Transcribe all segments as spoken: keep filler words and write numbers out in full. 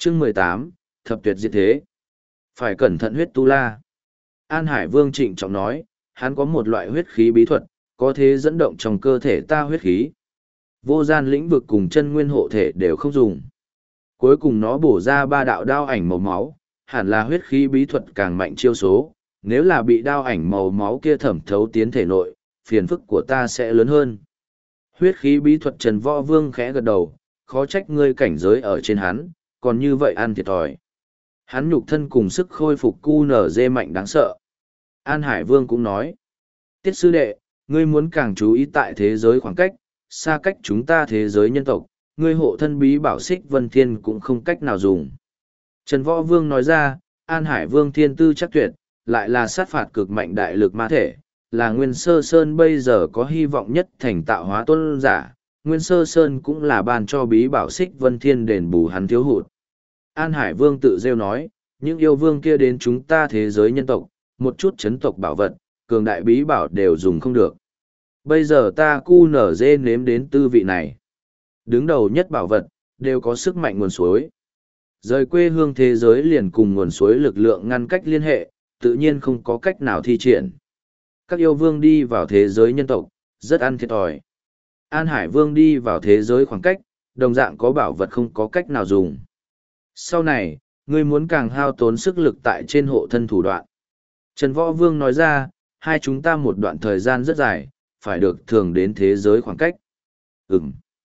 Chương mười tám, Thập tuyệt diệt thế. Phải cẩn thận huyết tu la. An Hải Vương trịnh trọng nói, hắn có một loại huyết khí bí thuật, có thể dẫn động trong cơ thể ta huyết khí. Vô gian lĩnh vực cùng chân nguyên hộ thể đều không dùng. Cuối cùng nó bổ ra ba đạo đao ảnh màu máu, hẳn là huyết khí bí thuật càng mạnh chiêu số. Nếu là bị đao ảnh màu máu kia thẩm thấu tiến thể nội, phiền phức của ta sẽ lớn hơn. Huyết khí bí thuật Trần Võ Vương khẽ gật đầu, khó trách ngươi cảnh giới ở trên hắn, còn như vậy ăn thiệt thòi. Hắn nhục thân cùng sức khôi phục cu nở dê mạnh đáng sợ. An Hải Vương cũng nói, Tiết sư đệ, ngươi muốn càng chú ý tại thế giới khoảng cách, xa cách chúng ta thế giới nhân tộc, ngươi hộ thân bí bảo xích vân thiên cũng không cách nào dùng. Trần Võ Vương nói ra, An Hải Vương thiên tư chắc tuyệt, lại là sát phạt cực mạnh đại lực ma thể, là Nguyên Sơ Sơn bây giờ có hy vọng nhất thành tạo hóa tôn giả. Nguyên Sơ Sơn cũng là ban cho bí bảo xích vân thiên đền bù hắn thiếu hụt. An Hải Vương tự rêu nói, những yêu vương kia đến chúng ta thế giới nhân tộc, một chút chấn tộc bảo vật, cường đại bí bảo đều dùng không được. Bây giờ ta cu nở dê nếm đến tư vị này. Đứng đầu nhất bảo vật, đều có sức mạnh nguồn suối. Rời quê hương thế giới liền cùng nguồn suối lực lượng ngăn cách liên hệ, tự nhiên không có cách nào thi triển. Các yêu vương đi vào thế giới nhân tộc, rất ăn thiệt thòi. An Hải Vương đi vào thế giới khoảng cách, đồng dạng có bảo vật không có cách nào dùng. Sau này, ngươi muốn càng hao tốn sức lực tại trên hộ thân thủ đoạn. Trần Võ Vương nói ra, hai chúng ta một đoạn thời gian rất dài, phải được thường đến thế giới khoảng cách. Ừm.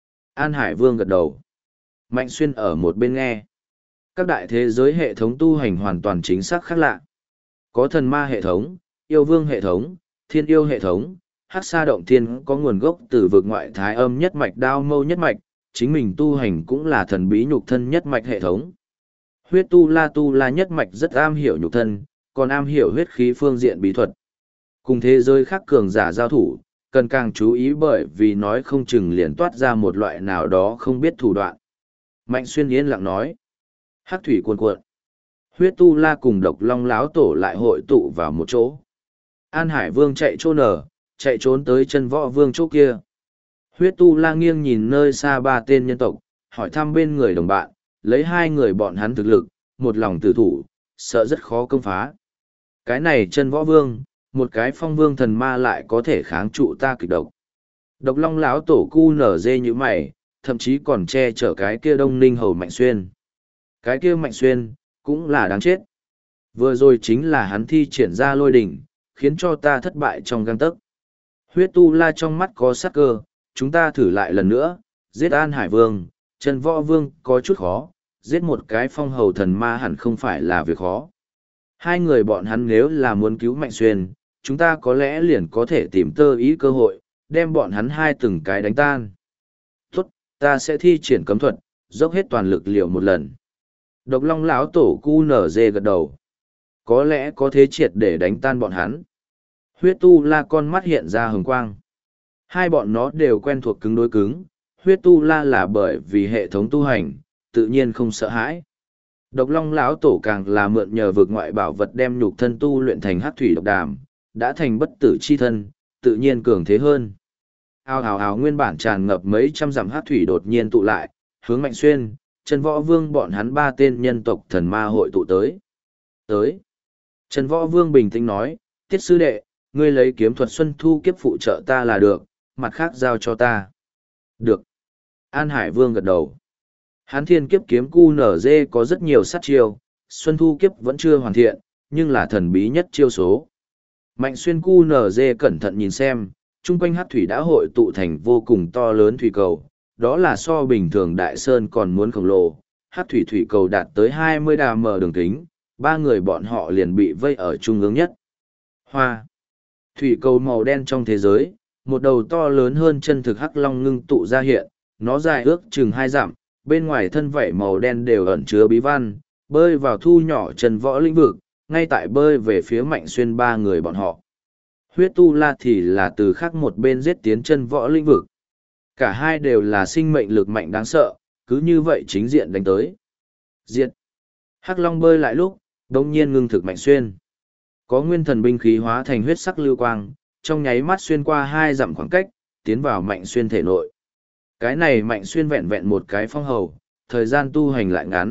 An Hải Vương gật đầu. Mạnh Xuyên ở một bên nghe. Các đại thế giới hệ thống tu hành hoàn toàn chính xác khác lạ. Có thần ma hệ thống, yêu vương hệ thống, thiên yêu hệ thống, hắc sa động thiên có nguồn gốc từ vực ngoại thái âm nhất mạch đao mâu nhất mạch, chính mình tu hành cũng là thần bí nhục thân nhất mạch hệ thống. Huyết tu la tu la nhất mạch rất am hiểu nhục thân, còn am hiểu huyết khí phương diện bí thuật. Cùng thế giới khác cường giả giao thủ, cần càng chú ý bởi vì nói không chừng liền toát ra một loại nào đó không biết thủ đoạn. Mạnh Xuyên yên lặng nói. Hắc thủy cuồn cuộn. Huyết tu la cùng độc long láo tổ lại hội tụ vào một chỗ. An Hải Vương chạy trốn nở, chạy trốn tới chân Võ Vương chỗ kia. Huyết tu la nghiêng nhìn nơi xa ba tên nhân tộc, hỏi thăm bên người đồng bạn, lấy hai người bọn hắn thực lực, một lòng tử thủ, sợ rất khó công phá. Cái này chân Võ Vương, một cái phong vương thần ma lại có thể kháng trụ ta kịch độc. Độc long láo tổ cu nở dê như mày, thậm chí còn che chở cái kia Đông Ninh hầu Mạnh Xuyên. Cái kia Mạnh Xuyên, cũng là đáng chết. Vừa rồi chính là hắn thi triển ra lôi đỉnh, khiến cho ta thất bại trong găng tấc. Huyết tu la trong mắt có sát cơ, chúng ta thử lại lần nữa, giết An Hải Vương, Trần Võ Vương có chút khó, giết một cái phong hầu thần ma hẳn không phải là việc khó. Hai người bọn hắn nếu là muốn cứu Mạnh Xuyên, chúng ta có lẽ liền có thể tìm tơ ý cơ hội, đem bọn hắn hai từng cái đánh tan. Tốt, ta sẽ thi triển cấm thuật, dốc hết toàn lực liều một lần. Độc long lão tổ cu nở dê gật đầu. Có lẽ có thế triệt để đánh tan bọn hắn. Huyết tu la con mắt hiện ra hừng quang. Hai bọn nó đều quen thuộc cứng đối cứng. Huyết tu la là bởi vì hệ thống tu hành, tự nhiên không sợ hãi. Độc long lão tổ càng là mượn nhờ vực ngoại bảo vật đem nhục thân tu luyện thành hắc thủy độc đàm, đã thành bất tử chi thân, tự nhiên cường thế hơn. Ao ào ào nguyên bản tràn ngập mấy trăm dặm hắc thủy đột nhiên tụ lại, hướng Mạnh Xuyên, Trần Võ Vương bọn hắn ba tên nhân tộc thần ma hội tụ tới. Tới. Trần Võ Vương bình tĩnh nói, Tiết sư đệ, ngươi lấy kiếm thuật xuân thu kiếp phụ trợ ta là được, mặt khác giao cho ta. Được. An Hải Vương gật đầu. Hán thiên kiếp kiếm cu nở dê có rất nhiều sát chiêu, xuân thu kiếp vẫn chưa hoàn thiện, nhưng là thần bí nhất chiêu số. Mạnh Xuyên cu nở dê cẩn thận nhìn xem, chung quanh hắc thủy đã hội tụ thành vô cùng to lớn thủy cầu, đó là so bình thường đại sơn còn muốn khổng lồ. Hắc thủy thủy cầu đạt tới hai mươi đà mờ đường kính, ba người bọn họ liền bị vây ở trung ương nhất. Hoa. Thủy cầu màu đen trong thế giới, một đầu to lớn hơn chân thực hắc long ngưng tụ ra hiện, nó dài ước chừng hai dặm, bên ngoài thân vảy màu đen đều ẩn chứa bí văn, bơi vào thu nhỏ Trần Võ lĩnh vực, ngay tại bơi về phía Mạnh Xuyên ba người bọn họ. Huyết tu la thì là từ khác một bên giết tiến Trần Võ lĩnh vực. Cả hai đều là sinh mệnh lực mạnh đáng sợ, cứ như vậy chính diện đánh tới. Diệt. Hắc long bơi lại lúc, đột nhiên ngưng thực Mạnh Xuyên. Có nguyên thần binh khí hóa thành huyết sắc lưu quang, trong nháy mắt xuyên qua hai dặm khoảng cách, tiến vào Mạnh Xuyên thể nội. Cái này Mạnh Xuyên vẹn vẹn một cái phong hầu, thời gian tu hành lại ngắn,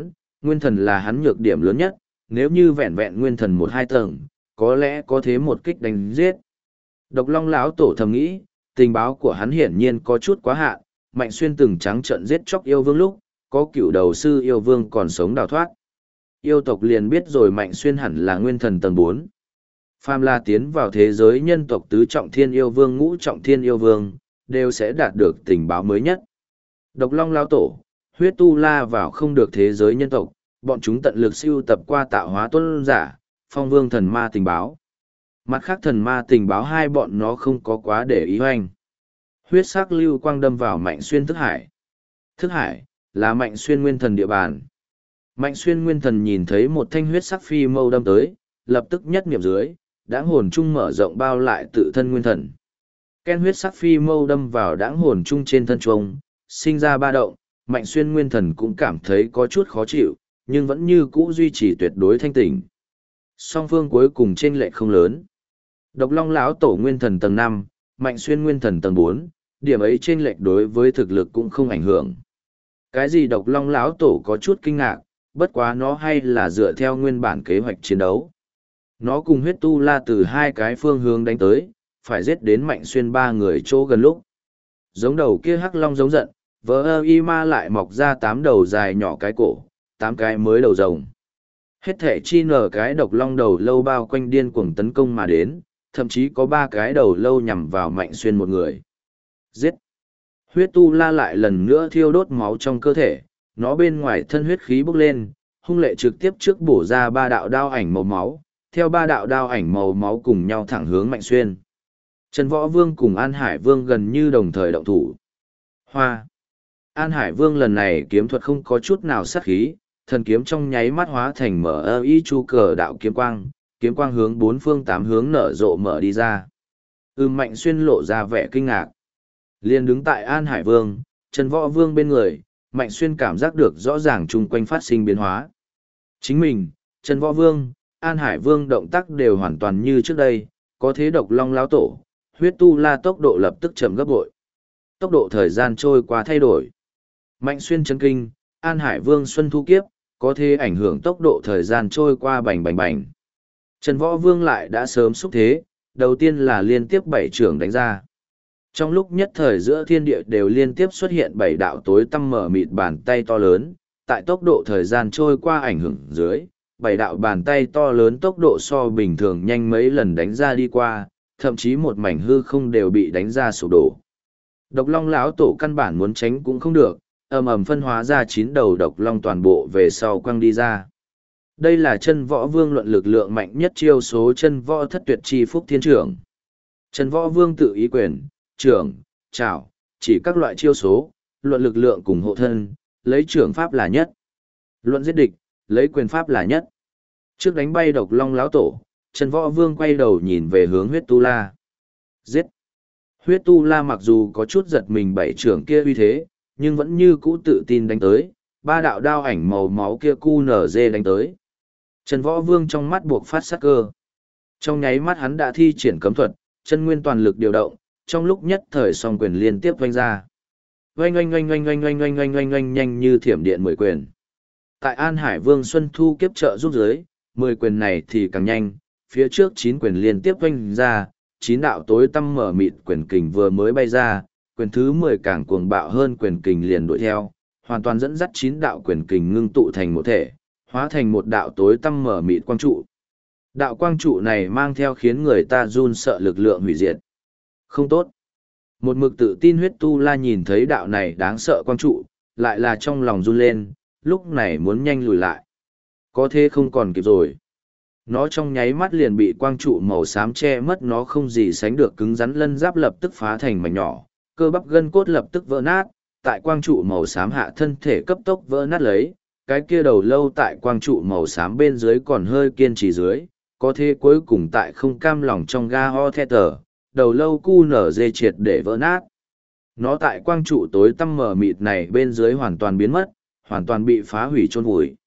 nguyên thần là hắn nhược điểm lớn nhất, nếu như vẹn vẹn nguyên thần một hai tầng, có lẽ có thế một kích đánh giết. Độc Long lão tổ thầm nghĩ, tình báo của hắn hiển nhiên có chút quá hạn, Mạnh Xuyên từng trắng trợn giết chóc yêu vương lúc, có cựu đầu sư yêu vương còn sống đào thoát. Yêu tộc liền biết rồi Mạnh Xuyên hẳn là nguyên thần tầng bốn. Phàm là tiến vào thế giới nhân tộc tứ trọng thiên yêu vương ngũ trọng thiên yêu vương, đều sẽ đạt được tình báo mới nhất. Độc Long lão tổ, huyết tu la vào không được thế giới nhân tộc, bọn chúng tận lực siêu tập qua tạo hóa tuân giả, phong vương thần ma tình báo. Mặt khác thần ma tình báo hai bọn nó không có quá để ý hoành. Huyết sắc lưu quang đâm vào Mạnh Xuyên thức hải. Thức hải, là Mạnh Xuyên nguyên thần địa bàn. Mạnh Xuyên nguyên thần nhìn thấy một thanh huyết sắc phi mâu đâm tới, lập tức nhất niệm dưới, đãng hồn trung mở rộng bao lại tự thân nguyên thần. Ken huyết sắc phi mâu đâm vào đãng hồn trung trên thân trùng, sinh ra ba động, Mạnh Xuyên nguyên thần cũng cảm thấy có chút khó chịu, nhưng vẫn như cũ duy trì tuyệt đối thanh tỉnh. Song phương cuối cùng chênh lệch không lớn. Độc Long lão tổ nguyên thần tầng năm, Mạnh Xuyên nguyên thần tầng bốn, điểm ấy chênh lệch đối với thực lực cũng không ảnh hưởng. Cái gì Độc Long lão tổ có chút kinh ngạc, bất quá nó hay là dựa theo nguyên bản kế hoạch chiến đấu. Nó cùng huyết tu la từ hai cái phương hướng đánh tới, phải giết đến Mạnh Xuyên ba người chỗ gần lúc. Giống đầu kia hắc long giống giận, vỡ ơ y ma lại mọc ra tám đầu dài nhỏ cái cổ, tám cái mới đầu rồng. Hết thể chi nở cái độc long đầu lâu bao quanh điên cuồng tấn công mà đến, thậm chí có ba cái đầu lâu nhằm vào Mạnh Xuyên một người. Giết! Huyết tu la lại lần nữa thiêu đốt máu trong cơ thể, nó bên ngoài thân huyết khí bốc lên, hung lệ trực tiếp trước bổ ra ba đạo đao ảnh màu máu, theo ba đạo đao ảnh màu máu cùng nhau thẳng hướng Mạnh Xuyên. Trần Võ Vương cùng An Hải Vương gần như đồng thời động thủ. Hoa! An Hải Vương lần này kiếm thuật không có chút nào sát khí, thần kiếm trong nháy mắt hóa thành mở ơ y chu cờ đạo kiếm quang, kiếm quang hướng bốn phương tám hướng nở rộ mở đi ra. Ưm Mạnh Xuyên lộ ra vẻ kinh ngạc. Liền đứng tại An Hải Vương, Trần Võ Vương bên người, Mạnh Xuyên cảm giác được rõ ràng chung quanh phát sinh biến hóa. Chính mình, Trần Võ Vương, An Hải Vương động tác đều hoàn toàn như trước đây, có thế Độc Long lão tổ, huyết tu la tốc độ lập tức chậm gấp bội. Tốc độ thời gian trôi qua thay đổi. Mạnh Xuyên chấn kinh, An Hải Vương Xuân Thu Kiếp, có thể ảnh hưởng tốc độ thời gian trôi qua bành bành bành. Trần Võ Vương lại đã sớm xúc thế, đầu tiên là liên tiếp bảy trưởng đánh ra. Trong lúc nhất thời giữa thiên địa đều liên tiếp xuất hiện bảy đạo tối tăm mở mịt bàn tay to lớn, tại tốc độ thời gian trôi qua ảnh hưởng dưới, bảy đạo bàn tay to lớn tốc độ so bình thường nhanh mấy lần đánh ra đi qua, thậm chí một mảnh hư không đều bị đánh ra sụp đổ. Độc Long lão tổ căn bản muốn tránh cũng không được, ầm ầm phân hóa ra chín đầu độc long toàn bộ về sau quăng đi ra. Đây là chân võ vương luận lực lượng mạnh nhất chiêu số chân võ thất tuyệt chi phúc thiên trưởng. Chân võ vương tự ý quyền, trưởng, trảo, chỉ các loại chiêu số, luận lực lượng cùng hộ thân, lấy trưởng pháp là nhất. Luận giết địch, lấy quyền pháp là nhất. Trước đánh bay độc long lão tổ, Trần Võ Vương quay đầu nhìn về hướng huyết tu la. Giết! Huyết tu la mặc dù có chút giật mình bảy trưởng kia uy thế, nhưng vẫn như cũ tự tin đánh tới, ba đạo đao ảnh màu máu kia cu nở dê đánh tới. Trần Võ Vương trong mắt buộc phát sát cơ. Trong nháy mắt hắn đã thi triển cấm thuật, chân nguyên toàn lực điều động, trong lúc nhất thời song quyền liên tiếp vanh ra. Oanh oanh oanh oanh oanh oanh oanh oanh oanh oanh nhanh như thiểm điện mười quyền. Tại An Hải Vương Xuân Thu Kiếp trợ giúp dưới, mười quyền này thì càng nhanh, phía trước chín quyền liên tiếp vanh ra, chín đạo tối tăm mở mịt quyền kình vừa mới bay ra, quyền thứ mười càng cuồng bạo hơn quyền kình liền đuổi theo, hoàn toàn dẫn dắt chín đạo quyền kình ngưng tụ thành một thể, hóa thành một đạo tối tăm mở mịt quang trụ. Đạo quang trụ này mang theo khiến người ta run sợ lực lượng hủy diệt. Không tốt. Một mực tự tin huyết tu la nhìn thấy đạo này đáng sợ quang trụ, lại là trong lòng run lên, lúc này muốn nhanh lùi lại. Có thế không còn kịp rồi. Nó trong nháy mắt liền bị quang trụ màu xám che mất, nó không gì sánh được cứng rắn, lân giáp lập tức phá thành mảnh nhỏ, cơ bắp gân cốt lập tức vỡ nát, tại quang trụ màu xám hạ thân thể cấp tốc vỡ nát lấy, cái kia đầu lâu tại quang trụ màu xám bên dưới còn hơi kiên trì dưới, có thế cuối cùng tại không cam lòng trong ga ho the tờ, đầu lâu cu nở dê triệt để vỡ nát. Nó tại quang trụ tối tăm mờ mịt này bên dưới hoàn toàn biến mất, hoàn toàn bị phá hủy chôn vùi.